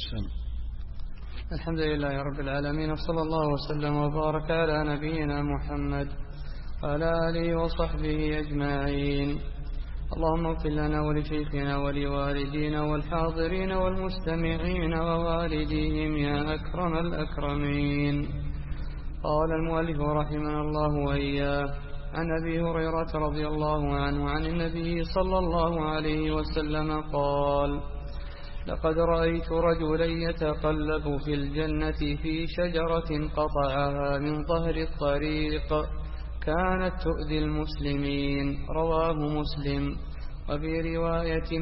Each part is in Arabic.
الحمد لله رب العالمين، وصلى الله وسلم وبارك على نبينا محمد وعلى آله وصحبه أجمعين. اللهم اغفر لنا ولشيخنا ولوالدينا والحاضرين والمستمعين ووالديهم يا أكرم الأكرمين. قال المؤلف رحمه الله وإياه: عن أبي هريرة رضي الله عنه عن النبي صلى الله عليه وسلم قال: لقد رأيت رجلا يتقلب في الجنة في شجرة قطعها من ظهر الطريق كانت تؤذي المسلمين. رواه مسلم. وفي رواية: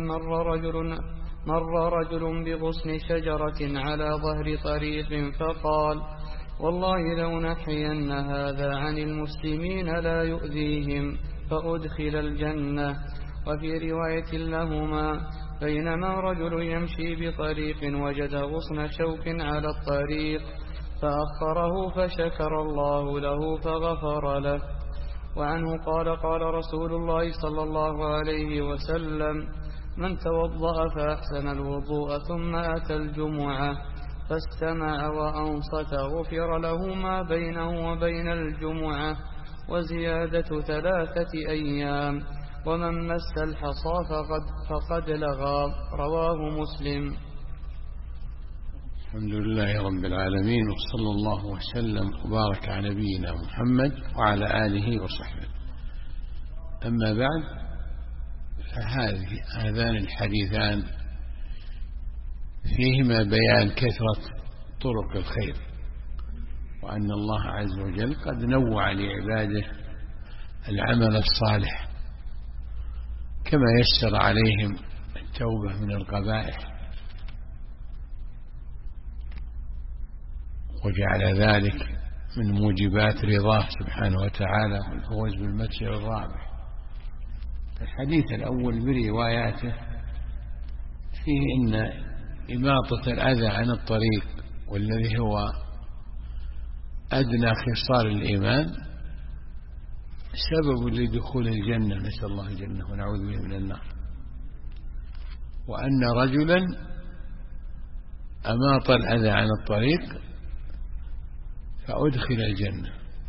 مر رجل بغصن شجرة على ظهر طريق فقال: والله لو نحين هذا عن المسلمين لا يؤذيهم فأدخل الجنة. وفي رواية لهما: بينما رجل يمشي بطريق وجد غصن شوك على الطريق فأخره فشكر الله له فغفر له. وعنه قال: قال رسول الله صلى الله عليه وسلم: من توضأ فأحسن الوضوء ثم أتى الجمعة فاستمع وأنصت غفر له ما بينه وبين الجمعة وزيادة 3 أيام، ومن مس الحصى فقد لغى. رواه مسلم. الحمد لله رب العالمين، وصلى الله وسلم وبارك على نبينا محمد وعلى آله وصحبه. أما بعد، فهذان الحديثان فيهما بيان كثرة طرق الخير، وأن الله عز وجل قد نوع لعباده العمل الصالح كما يسر عليهم التوبة من القبائح وجعل ذلك من موجبات رضاه سبحانه وتعالى والفوز بالمتجر الرابح. الحديث الأول برواياته فيه إن إماطة الأذى عن الطريق، والذي هو أدنى خصال الإيمان، سبب لدخول الجنة، نسأل الله الجنة ونعوذ به من النار. وأن رجلا أماط الأذى عن الطريق فأدخل الجنة.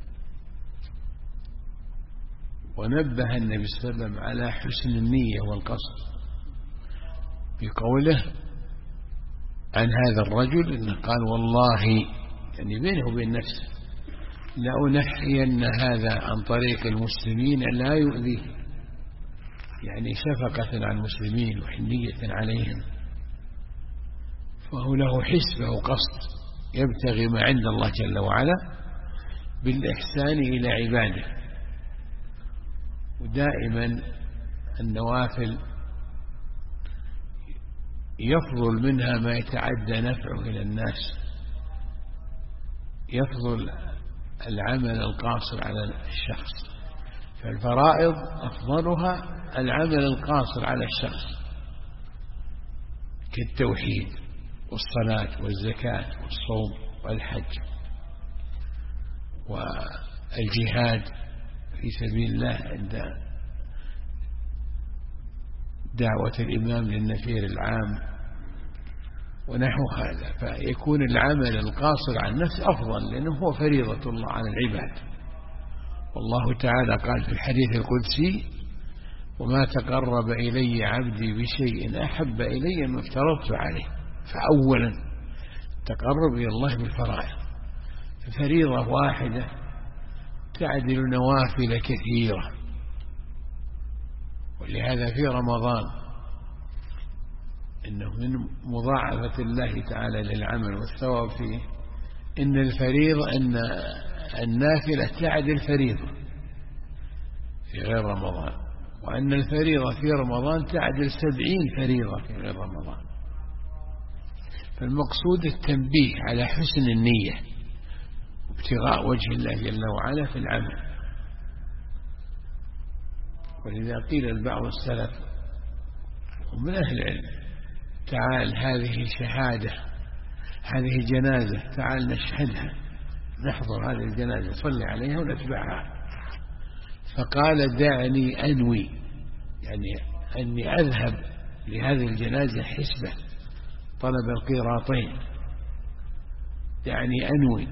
ونبه النبي صلى الله عليه وسلم على حسن النية والقصد بقوله عن هذا الرجل إنه قال: والله، يعني بينه وبين نفسه، لأنحين هذا عن طريق المسلمين لا يؤذيه، يعني شفقة على المسلمين وحنية عليهم، فهو له حسبة وقصد يبتغي ما عند الله جل وعلا بالإحسان إلى عباده. ودائما النوافل يفضل منها ما يتعدى نفعه إلى الناس، يفضل العمل القاصر على الشخص، فالفرائض أفضلها العمل القاصر على الشخص كالتوحيد والصلاة والزكاة والصوم والحج والجهاد في سبيل الله عند دعوة الإمام للنفير العام ونحو هذا. فيكون العمل القاصر عن النفس أفضل، لأنه هو فريضة الله على العباد. والله تعالى قال في الحديث القدسي: وما تقرب إلي عبدي بشيء أحب إلي ما افترضت عليه. فأولا تقرب إلى الله بالفرائض، ففريضة واحدة تعدل نوافل كثيرة. ولهذا في رمضان إنه من مضاعفة الله تعالى للعمل والثواب فيه إن الفريضة، إن النافلة تعدل فريضة في غير رمضان، وأن الفريضة في رمضان تعدل 70 فريضة في غير رمضان. فالمقصود التنبيه على حسن النية وابتغاء وجه الله جل وعلا في العمل. ولذا قيل لبعض السلف ومن أهل العلم: تعال هذه شهادة، هذه جنازة، تعال نشهدها، نحضر هذه الجنازة، صلي عليها ونتبعها. فقال: دعني أنوي، يعني أني أذهب لهذه الجنازة حسبة طلب القيراطين، يعني أنوي،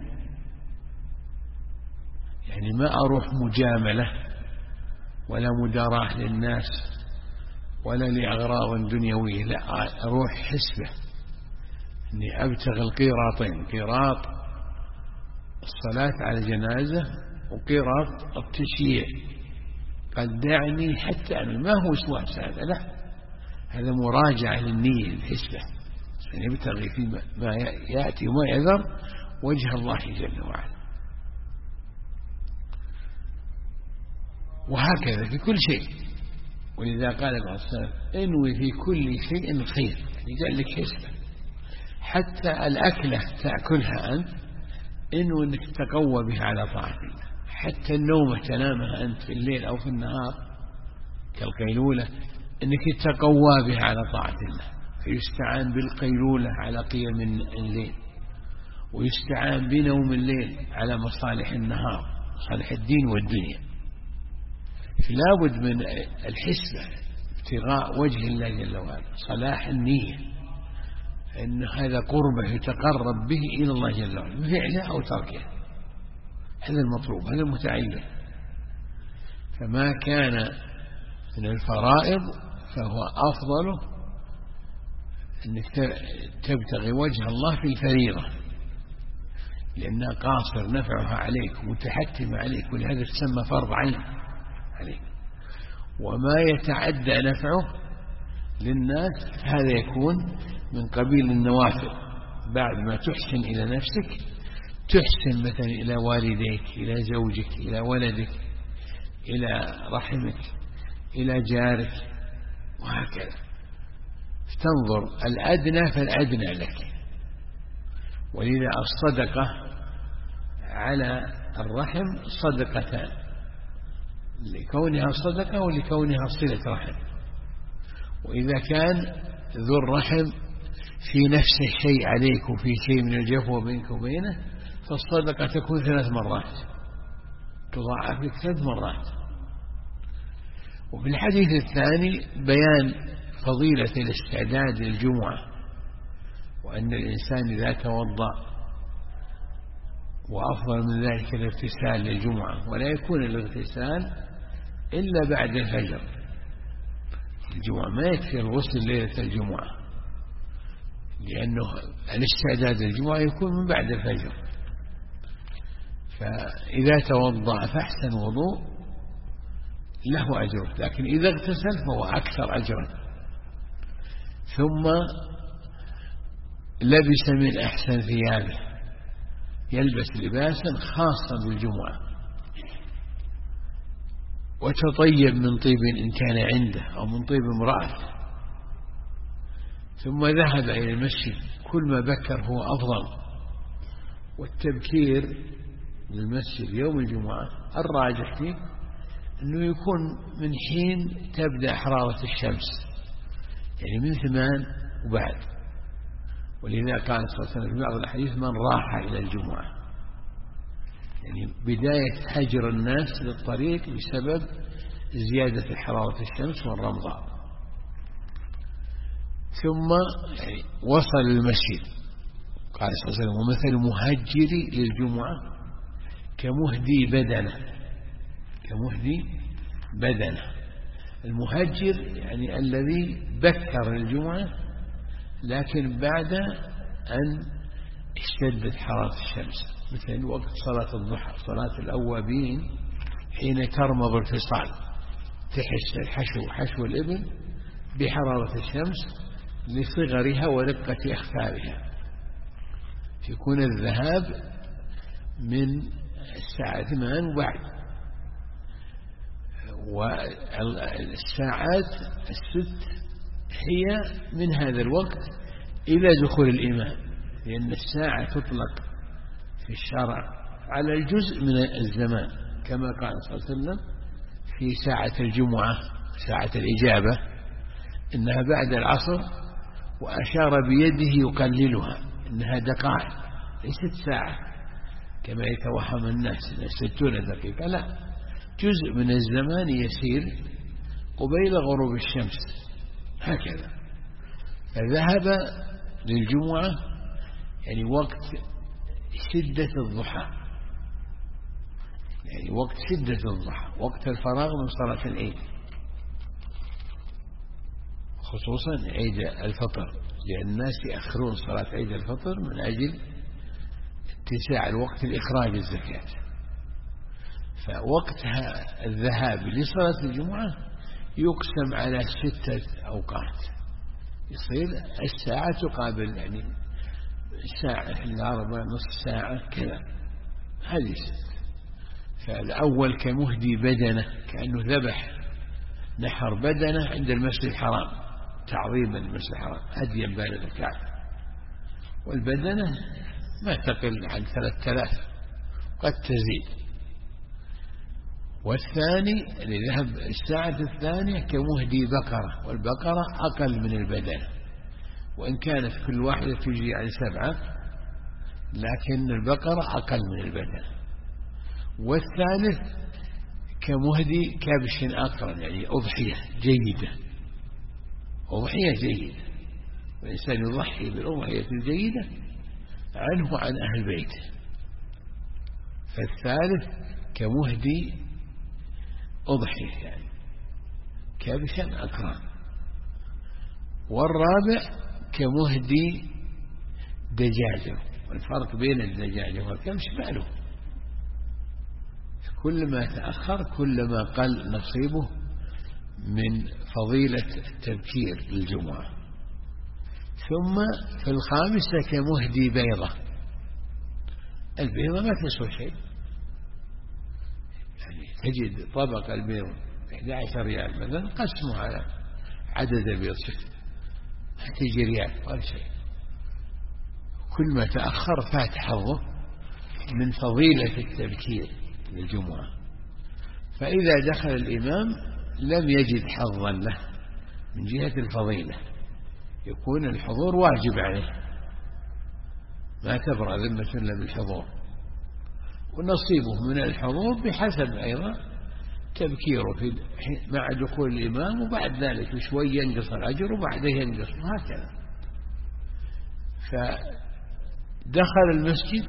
يعني ما أروح مجاملة ولا مداراة للناس ولا لأغراض دنيوية، لا، أروح حسبة أني أبتغي القيراطين، قيراط الصلاة على جنازة وقيراط التشييع. قال دعني حتى أنوي، ما هو وسواس هذا، لا، هذا مراجعة للنية الحسبة، يعني يبتغي فيما يأتي وما يذر وجه الله جل وعلا. وهكذا في كل شيء. ولذا قال بعض السلف انوي في كل شيء الخير، يعني قال لك حسبة. حتى الأكلة تأكلها أنت انوي أنك تقوى بها على طاعة الله. حتى النوم تنامها أنت في الليل أو في النهار كالقيلولة أنك تقوى بها على طاعة الله، فيستعان بالقيلولة على قيم الليل، ويستعان بنوم الليل على مصالح النهار، مصالح الدين والدنيا. فلا بد من الحسبة، ابتغاء وجه الله جل وعلا، صلاح النية، أن هذا قربة يتقرب به إلى الله جل وعلا بفعله أو تركه، هذا المطلوب، هذا المتعين. فما كان من الفرائض فهو أفضله أنك تبتغي وجه الله في الفريضة، لأنها قاصر نفعها عليك ومتحتم عليك، ولهذا تسمى فرض عين عليك. وما يتعدى نفعه للناس هذا يكون من قبيل النوافل، بعد ما تحسن إلى نفسك تحسن مثلا إلى والديك، إلى زوجك، إلى ولدك، إلى رحمك، إلى جارك، وهكذا. تنظر الأدنى فالأدنى لك. ولذا الصدقة على الرحم صدقتان، لكونها صدقة ولكونها صلة رحم. وإذا كان ذو الرحم في نفسه شيء عليك وفي شيء من الجفوة بينك وبينه، فالصدقة تكون 3 مرات، تضاعف لك 3 مرات. وفي الحديث الثاني بيان فضيلة الاستعداد للجمعة، وأن الإنسان إذا توضأ، وأفضل من ذلك الاغتسال للجمعة، ولا يكون الاغتسال إلا بعد الفجر. الجمعة ما يكفي الغسل ليلة الجمعة، لأنه الاستعداد للجمعة يكون من بعد الفجر. فإذا توضأ فأحسن وضوء له أجر، لكن إذا اغتسل فهو أكثر أجرا. ثم لبس من أحسن ثيابه، يلبس لباسا خاصا بالجمعة، وتطيب من طيب إن كان عنده أو من طيب امرأة، ثم ذهب إلى المسجد. كل ما بكر هو أفضل. والتبكير للمسجد يوم الجمعة الراجح فيه أنه يكون من حين تبدأ حرارة الشمس، يعني من 8 وبعد. ولذا قال صلى الله عليه وسلم في بعض الحديث من راح إلى الجمعة، يعني بداية هجر الناس للطريق بسبب زيادة حرارة الشمس والرمضاء. ثم يعني وصل المسجد، قال صلى الله عليه وسلم ومثل مهجري للجمعة كمهدي بدنه. المهجر يعني الذي بكر الجمعة لكن بعد أن اشتدت حرارة الشمس، مثل وقت صلاة الضحى، صلاة الأوابين، حين ترمض الفصال تحس حشو الإبل بحرارة الشمس لصغرها ورقة أخفارها، يكون الذهاب من الساعة 8 وبعد، والساعات 6 هي من هذا الوقت إلى دخول الإمام، لأن الساعة تطلق في الشرع على الجزء من الزمان، كما قال صلى الله عليه وسلم في ساعة الجمعة ساعة الإجابة إنها بعد العصر، وأشار بيده يقللها إنها دقائق ليست ساعة كما يتوهم الناس إنها 60 دقيقة، لا، جزء من الزمان يسير قبيل غروب الشمس هكذا. فذهب للجمعة يعني وقت شدة الضحى، يعني وقت شدة الضحى، وقت الفراغ من صلاة العيد، خصوصا عيد الفطر، لأن الناس يأخرون صلاة عيد الفطر من أجل اتساع الوقت لإخراج الزكاة. فوقتها الذهاب لصلاة الجمعة يقسم على 6 أوقات، يصير الساعة تقابل يعني ساعة إلا ربع نصف ساعة كذا، هذه 6. فالأول كمهدي بدنة، كأنه ذبح نحر بدنة عند المسجد الحرام تعظيما للمسجد الحرام، هديا بالغ الكعبة، والبدنة ما تقل عن 3000 قد تزيد. والثاني اللي ذهب الساعة الثانية كمهدي بقرة، والبقرة أقل من البدنة، وإن كانت كل واحدة تجي عن 7، لكن البقرة أقل من البدنة. والثالث كمهدي كبش أقرن، يعني أضحية جيدة، أضحية جيدة، والإنسان يضحي بالأضحية الجيدة عنه وعن أهل بيته. فالثالث كمهدي أضحية يعني كبشا أقران. والرابع كمهدي دجاجة، والفرق بين الدجاجة والكبش معلوم، كل ما تأخر كل ما قل نصيبه من فضيلة التبكير للجمعة. ثم في الخامسة كمهدي بيضة، البيضة ما تسوى شيء، يعني تجد طبق البيض 11 ريال مثلا، قسمه على عدد البيض تجي ريال ولا شيء. كل ما تأخر فات حظه من فضيلة التبكير للجمعة. فإذا دخل الإمام لم يجد حظا له من جهة الفضيلة، يكون الحضور واجب عليه، ما تبرأ ذمة إلا بالحضور، ونصيبه من الحضور بحسب أيضا تبكيره مع دخول الإمام، وبعد ذلك شوي ينقص الأجر وبعده ينقص، وهكذا. فدخل المسجد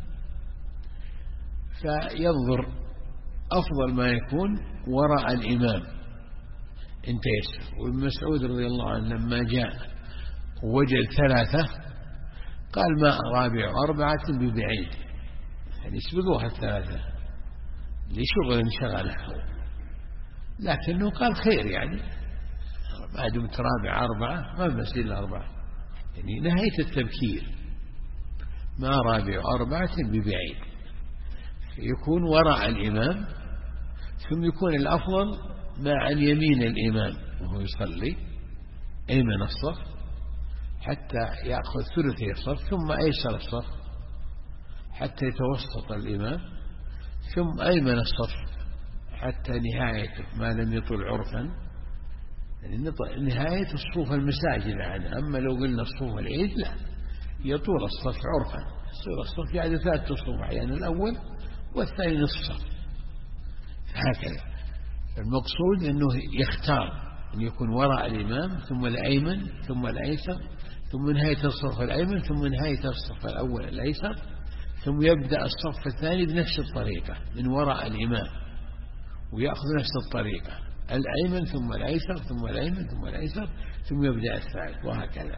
فينظر أفضل ما يكون وراء الإمام إن تيسر. وابن مسعود رضي الله عنه لما جاء ووجد 3 قال ما رابع 4 ببعيد، يعني يسبقوها 3 لشغل انشغله، لكنه قال خير، يعني ما دمت رابع 4 ما بس إلا 4، يعني نهاية التبكير ما رابع 4 ببعيد، يكون وراء الإمام. ثم يكون الأفضل ما عن يمين الإمام وهو يصلي أيمن الصف حتى يأخذ ثلثي الصف، ثم أيسر الصف حتى يتوسط الإمام، ثم أيمن الصف حتى نهايته ما لم يطل عرفا، يعني نهاية الصفوف المساجد عنه. أما لو قلنا صفوف العيد لا، يطول الصف عرفا، يصير الصف يعني 3 صفوف، يعني الأول والثاني نصف، هكذا. المقصود أنه يختار أن يكون وراء الإمام، ثم الأيمن، ثم الأيسر، ثم نهاية الصف الأيمن، ثم نهاية الصف الأول الأيسر، ثم يبدأ الصف الثاني بنفس الطريقة من وراء الإمام، ويأخذ نفس الطريقة، الأيمن ثم الأيسر ثم الأيمن ثم الأيسر، ثم يبدأ الثالث، وهكذا.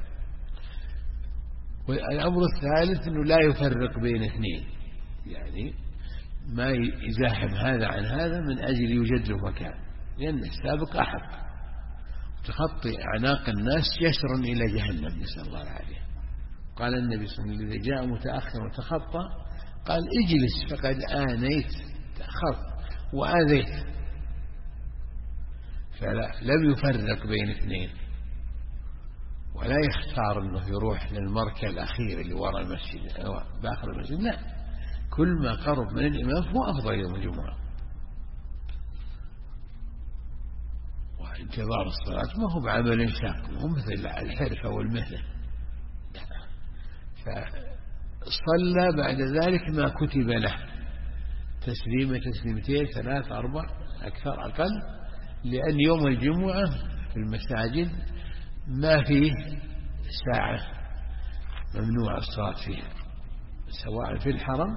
والأمر الثالث أنه لا يفرق بين 2، يعني ما يزاحم هذا عن هذا من أجل يوجد له مكان، لأن السابق أحق. تخطي أعناق الناس يسر إلى جهنم، نسأل الله العافية. قال النبي صلى الله عليه وسلم إذا جاء متأخر وتخطى قال اجلس فقد آنيت، تأخرت وآذيت. فلا، لم يفرق بين 2، ولا يختار أنه يروح للمركز الأخير اللي وراء المسجد أو بآخر المسجد، لا، كل ما قرب من الإمام هو أفضل يوم الجمعة. وانتظار الصلاة ما هو بعمل شاق، مو مثل الحرفة والمهنة. فصلى بعد ذلك ما كتب له، تسليمة 2 3 4 أكثر أقل، لأن يوم الجمعة في المساجد ما فيه ساعة ممنوع الصلاة فيها، سواء في الحرم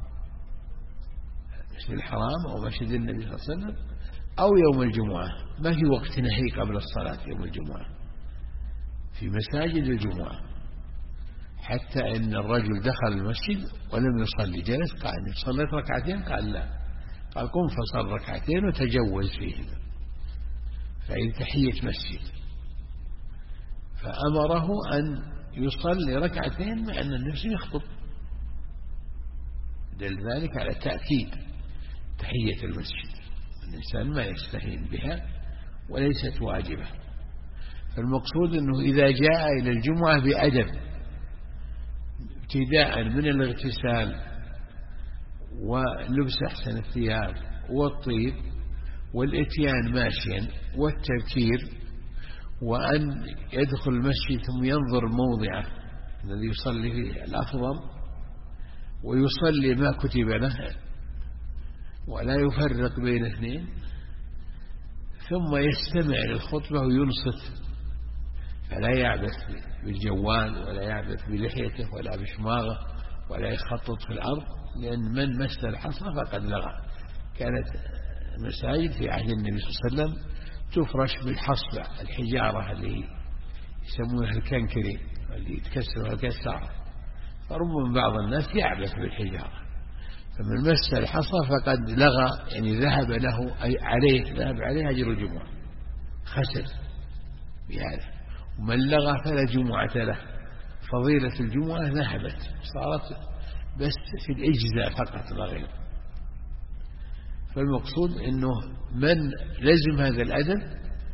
مسجد الحرام أو مسجد النبي صلى الله عليه وسلم أو يوم الجمعة. ما في وقت نهي قبل الصلاة يوم الجمعة في مساجد الجمعة، حتى إن الرجل دخل المسجد ولم يصلي، جلس قال صليت ركعتين، قال لا، قال قم فصل ركعتين وتجوز فيهما، فإن تحية مسجد، فأمره أن يصلي ركعتين مع أن النفس يخطب، دل ذلك على تأكيد تحية المسجد، الإنسان ما يستهين بها وليست واجبة. فالمقصود أنه إذا جاء إلى الجمعة بأدب، ابتداء من الاغتسال ولبس أحسن الثياب والطيب والإتيان ماشيا والتبكير، وأن يدخل المسجد ثم ينظر موضعه الذي يصلي فيه الأفضل ويصلي ما كتب له ولا يفرق بين اثنين، ثم يستمع للخطبة وينصت، فلا يعبث بالجوال ولا يعبث بلحيته ولا بشماغه ولا يخطط في الأرض، لأن من مس الحصى فقد لغى. كانت المساجد في عهد النبي صلى الله عليه وسلم تفرش بالحصبة، الحجارة اللي يسمونها الكنكري اللي يتكسرها كالسعر، فربما بعض الناس يعبث بالحجارة، فمن مس الحصى فقد لغى، يعني ذهب له أي عليه، ذهب عليه أجر الجمعة، خسر بهذا. ومن لغى فلا جمعة له، فضيلة الجمعة ذهبت، صارت بس في الإجزاء فقط لا غير. فالمقصود أنه من لزم هذا الأدب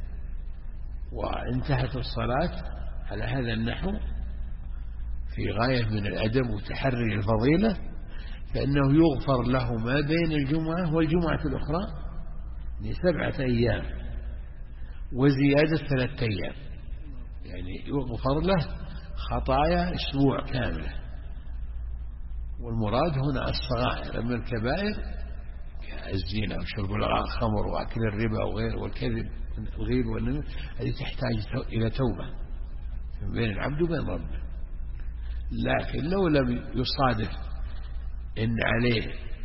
وانتهت الصلاة على هذا النحو في غاية من الأدب وتحري الفضيلة، فإنه يغفر له ما بين الجمعة والجمعة الأخرى ل7 أيام وزيادة 3 أيام، يعني يغفر له خطايا أسبوع كاملة. والمراد هنا الصغائر، أما الكبائر الزنا وشرب الخمر وأكل الربا وغيره والكذب الغيب والنميمة، هذه تحتاج إلى توبة بين العبد وبين ربه. لكن لو لم يصادف إن عليه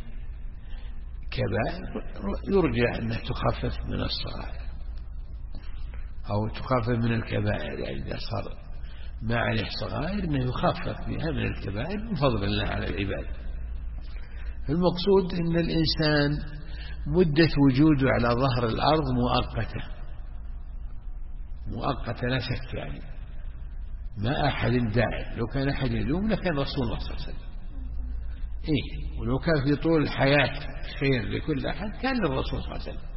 كبائر يرجى أنها تخفف من الصغائر أو تخفف من الكبائر، يعني إذا صار ما عليه صغائر أنه يخفف بها من الكبائر من فضل الله على العباد. المقصود أن الإنسان مدة وجوده على ظهر الأرض مؤقتة لا شك، يعني ما أحد دائم. لو كان أحد يدوم لكان رسول الله صلى الله عليه وسلم، ولو كان في طول الحياة خير لكل أحد كان للرسول صلى الله عليه وسلم.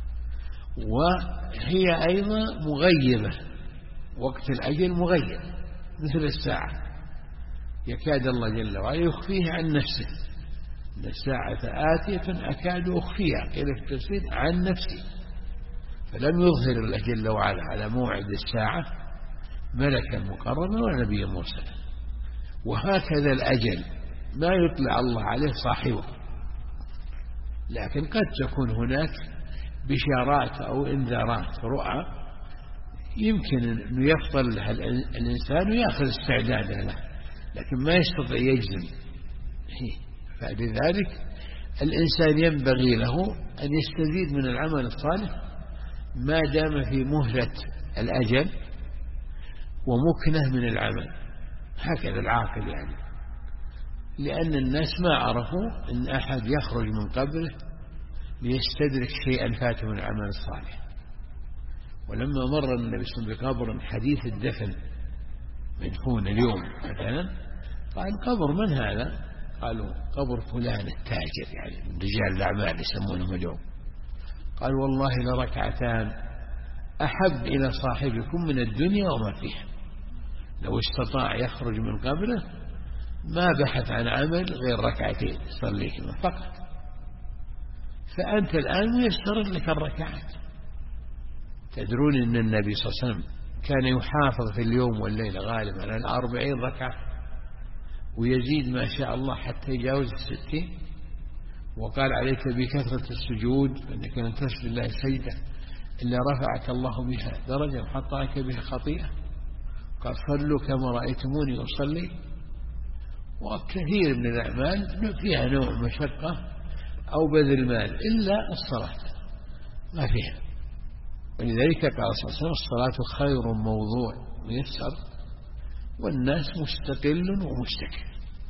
وهي أيضا مغيبة، وقت الأجل مغيب مثل الساعة، يكاد الله جل وعلا يخفيه عن نفسه، إن الساعة آتية أكاد أخفيها، قيل في التفسير عن نفسي، فلم يظهر الله جل وعلا على موعد الساعة ملكا مقربا ولا نبيا مرسلا. وهكذا الأجل ما يطلع الله عليه صاحبه، لكن قد تكون هناك بشارات أو إنذارات رؤى يمكن أن يفضل لها الإنسان ويأخذ استعداده له، لكن ما يستطيع يجزم. فلذلك الإنسان ينبغي له أن يستزيد من العمل الصالح ما دام في مهلة الأجل ومكنه من العمل، هكذا العاقل يعني. لأن الناس ما عرفوا أن أحد يخرج من قبره ليستدرك شيئا فاته من العمل الصالح. ولما مر النبي صلى الله عليه وسلم بقبر حديث الدفن مدفون اليوم مثلا، قال قبر من هذا؟ قالوا قبر فلان التاجر، يعني من رجال الأعمال يسمونهم اليوم. قال والله لركعتان أحب إلى صاحبكم من الدنيا وما فيها. لو استطاع يخرج من قبره ما بحث عن عمل غير ركعتين يصليهما فقط، فأنت الآن ميسر لك الركعات. تدرون أن النبي صلى الله عليه وسلم كان يحافظ في اليوم والليلة غالبا على 40 ركعة، ويزيد ما شاء الله حتى يجاوز 60. وقال عليك بكثرة السجود، فإنك لن تسجد الله سجدة إلا رفعك الله بها درجة وحطك بها خطيئة. قال صلوا كما رأيتموني أصلي. وكثير من الأعمال فيها نوع مشقة أو بذل مال إلا الصلاة ما فيها. ولذلك قال صلى الله عليه وسلم الصلاة خير موضوع ميسر والناس مستقل ومستكبر.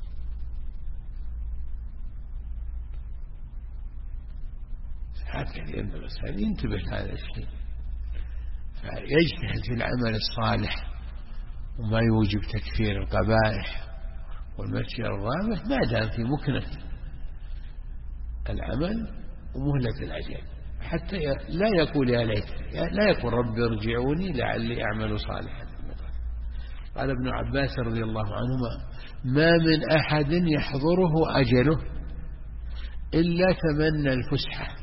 هكذا ينبغي الإنسان ينتبه هذا الشيء، فيجتهد في العمل الصالح وما يوجب تكفير القبائح والمشي الرابح ما دام في مكنة العمل ومهلة الأجل، حتى لا يقول يا ليت، لا يقول رب ارجعوني لعلي أعمل صالحا. قال ابن عباس رضي الله عنهما ما من أحد يحضره أجله إلا تمنى الفسحة،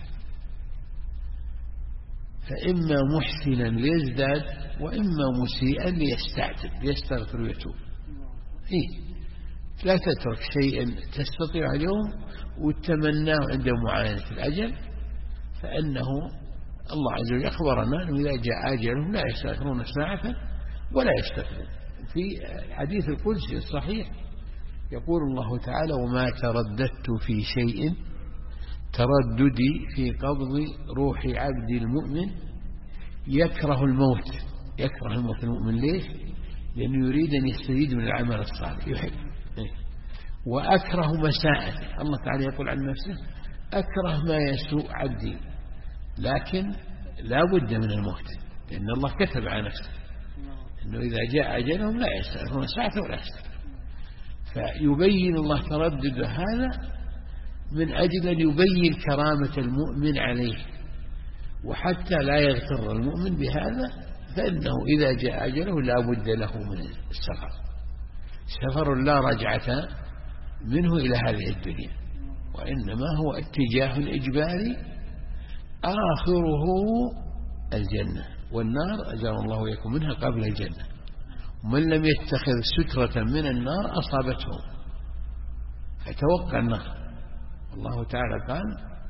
فإما محسنا ليزداد وإما مسيئا ليستعتب يستغفر ويتوب. لا تترك شيئا تستطيع اليوم وتتمناه عند معاينة الأجل، فإنه الله عز وجل أخبرنا أنه إذا جاء أجلهم لا يستأخرون ساعة ولا يستقدمون. في الحديث القدسي الصحيح يقول الله تعالى وما ترددت في شيء ترددي في قبض روح عبد المؤمن يكره الموت. يكره الموت المؤمن ليش؟ لأنه يريد أن يستزيد من العمل الصالح يحب. وأكره مساءته، الله تعالى يقول عن نفسه أكره ما يسوء عبدي، لكن لا بد من الموت لأن الله كتب على نفسه أنه إذا جاء أجلهم لا يستأخرون ساعة ولا يستأخرون. فيبين الله تردد هذا من أجل أن يبين كرامة المؤمن عليه، وحتى لا يغتر المؤمن بهذا، فإنه إذا جاء أجله لا بد له من السفر، سفر لا رجعة منه إلى هذه الدنيا، وإنما هو اتجاه إجباري آخره الجنة، والنار أجار الله ويكون منها قبل الجنة. ومن لم يتخذ سترة من النار أصابته فتوقع النار. الله تعالى قال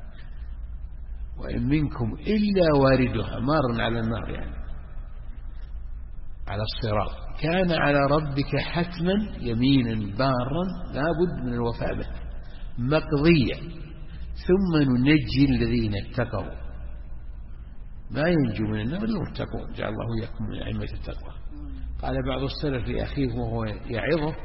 وإن منكم إلا واردها، مار على النار يعني على الصراط، كان على ربك حتما يمينا بارا لا بد من الوفاء به مقضية، ثم ننجي الذين اتقوا. ما ينجو من النار إلا المتقون، جعل الله إياكم من أئمة التقوى. قال بعض السلف لأخيه وهو يعظه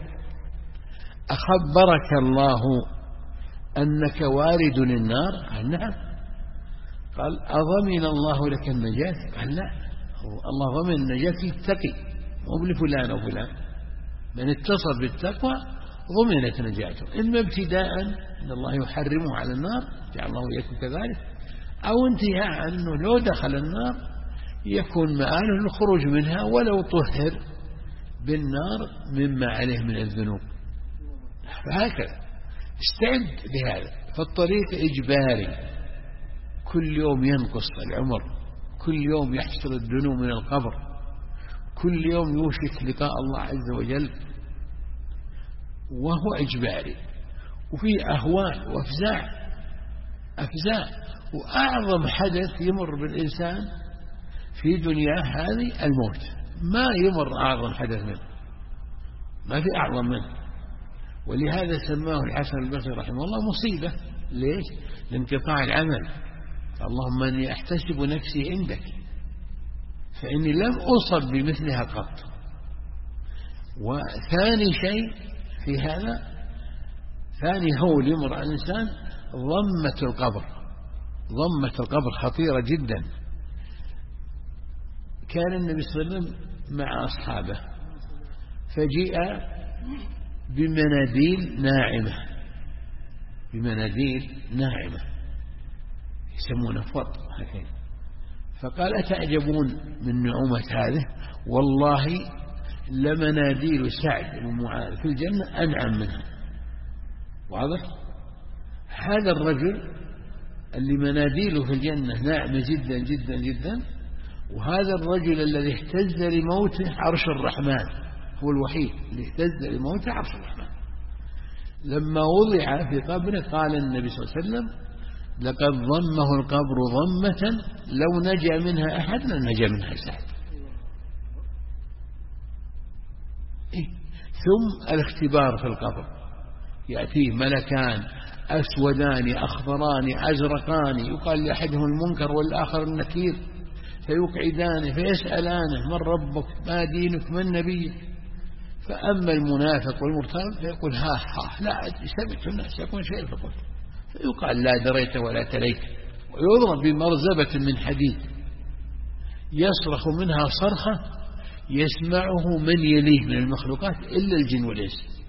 أخبرك الله أنك وارد النار؟ قال نعم. قال أضمن الله لك النجاة؟ قال لا، الله ضمن النجاة للتقي مو لفلان أو فلان، من اتصل بالتقوى ضمنت نجاته، إما ابتداء أن الله يحرمه على النار جعل الله إياكم كذلك، أو انتهاء أنه لو دخل النار يكون مآله الخروج منها ولو طهر بالنار مما عليه من الذنوب. فهكذا استعد لهذا. فالطريق إجباري، كل يوم ينقص العمر، كل يوم يحصل الدنو من القبر، كل يوم يوشك لقاء الله عز وجل، وهو إجباري. وفي أهوال وأفزاع، وأعظم حدث يمر بالإنسان في دنياه هذه الموت، ما يمر أعظم حدث منه، ما في أعظم منه. ولهذا سماه الحسن البصري رحمه الله مصيبة. ليش؟ لانقطاع العمل. اللهم أني أحتسب نفسي عندك فإني لم أصب بمثلها قط. وثاني شيء في هذا، ثاني هول يمر على الإنسان ضمة القبر. ضمة القبر خطيرة جدا. كان النبي صلى الله عليه وسلم مع أصحابه فجيء بمناديل ناعمة يسمونه فط هكذا. فقال أتعجبون من نعومة هذه؟ والله لمناديل سعد بن معاذ في الجنة أنعم منها. واضح؟ هذا الرجل اللي مناديله في الجنة ناعمة جدا جدا جدا، وهذا الرجل الذي اهتز لموته عرش الرحمن، هو الوحيد اللي اهتز لموته عرش الرحمن. لما وضع في قبره قال النبي صلى الله عليه وسلم لقد ضمه القبر ضمة لو نجا منها أحد لنجا منها سعد. ثم الاختبار في القبر يأتيه ملكان أسودان أخضران أزرقان، يقال لأحدهم المنكر والآخر النكير، فيقعدانه فيسألانه: من ربك؟ ما دينك؟ من نبيك؟ فأما المنافق والمرتاب فيقول: ها لا أدري، سمعت الناس يقول شيء فقلت. فيقال: لا دريت ولا تليت، ويضرب بمرزبة من حديد يصرخ منها صرخة يسمعه من يليه من المخلوقات إلا الجن والإنس،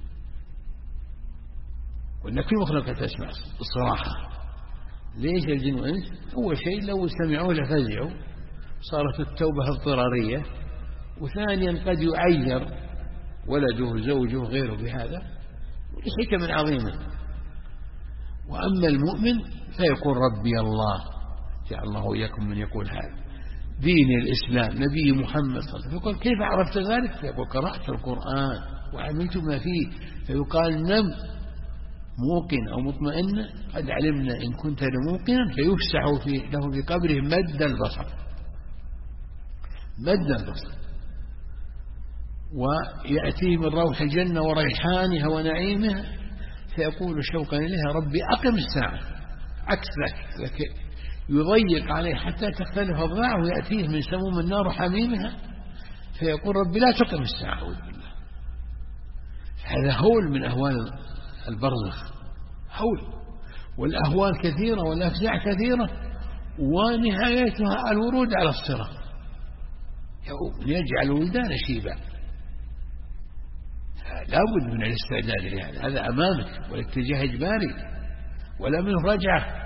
وإن كل مخلوقات تسمع الصراحة. ليش الجن والإنس؟ أول شيء لو سمعوه لفزعوا، صارت التوبة اضطرارية، وثانيا قد يعير ولده زوجه غيره بهذا لحكم عظيمة. وأما المؤمن فيقول: ربي الله، جعل الله وإياكم من يقول هذا، دين الإسلام، نبي محمد صلى الله عليه وسلم. يقول: كيف عرفت ذلك؟ فيقول: قرأت القرآن وعملت ما فيه. فيقال: نم موقن أو مطمئن، قد علمنا إن كنت لموقنا، فيفسح له في قبره مد البصر، مد البصر، ويأتيه من روح الجنة وريحانها ونعيمها، فيقول شوقا إليها: ربي أقم الساعة. عكس ذلك يضيق عليه حتى تختلف أضلاعه، ويأتيه من سموم النار حميمها، فيقول: ربي لا تقم الساعة. أعوذ بالله. هذا هول من أهوال البرزخ، هول، والأهوال كثيرة والأفزاع كثيرة، ونهايتها الورود على الصراط، يجعل الولدان شيبا. لا بد من الاستعداد لهذا، هذا أمامك، والاتجاه إجباري ولا منه رجعة.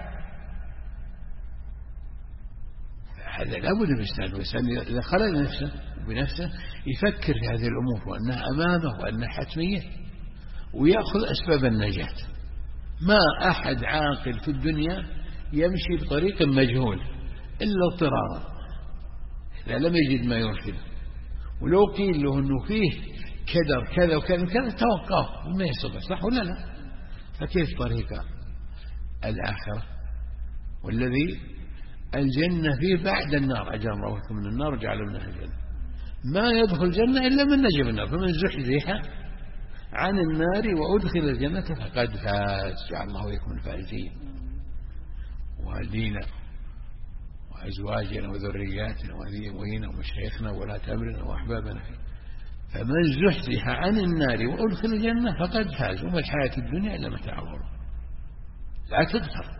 هذا لا بد من الاستعداد. والإنسان إذا خلق نفسه بنفسه يفكر في هذه الأمور وأنها أمامه وأنها حتمية، ويأخذ أسباب النجاة. ما أحد عاقل في الدنيا يمشي بطريق مجهول إلا اضطرارا إذا لم يجد ما يرشده، ولو قيل له أنه فيه كدر كذا وكذا وكذا توقف وما يصبر، صح ولا لا؟ فكيف طريق الآخرة والذي الجنة فيه بعد النار؟ أجعل الله من النار وجعل منها الجنة. ما يدخل الجنة إلا من نجم النار، فمن زحزح عن النار وأدخل الجنة فقد فاز. جعل الله وإياكم من الفائزين. والدينا وأزواجنا وذرياتنا وأبينا ومشايخنا وولاة أمرنا وأحبابنا، فمن زحزح عن النار وأدخل الجنة فقد فاز. وما الحياة الدنيا إلا متاع الغرور. لا تغتر.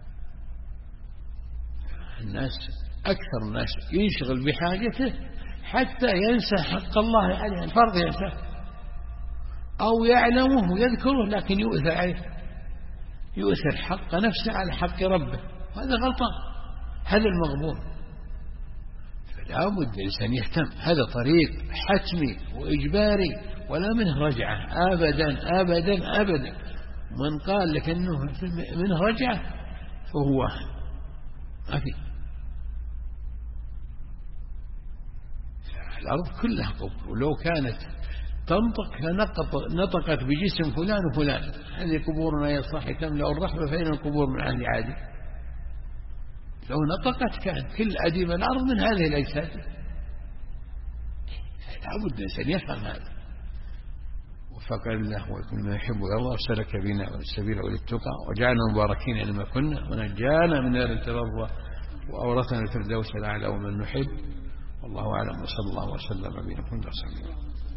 الناس أكثر الناس ينشغل بحاجته حتى ينسى حق الله عليه، الفرض ينسى، أو يعلمه ويذكره لكن يؤثر عليه، يؤثر حق نفسه على حق ربه، هذا غلطان، هذا المغبون. فلا بد الإنسان يهتم. هذا طريق حتمي وإجباري ولا منه رجعة أبدا أبدا أبدا. من قال لك أنه منه رجعة فهو ما في. الأرض كلها قبور، ولو كانت تنطق نطقت بجسم فلان وفلان. هذه قبورنا يا صاحي تملأ الرحمة، فإن القبور من أهل عادي. لو نطقت كان كل أديم الأرض من هذه الأجساد. لا بد الإنسان يفهم هذا. وفق الله ويكون ما يحب ويرضى، وسلك بنا السبيل وللتقى، وجعلنا مباركين أينما كنا، ونجانا من نار الترضى، وأورثنا الفردوس الأعلى ومن نحب. والله أعلم، وصلى الله وسلم على نبينا محمد.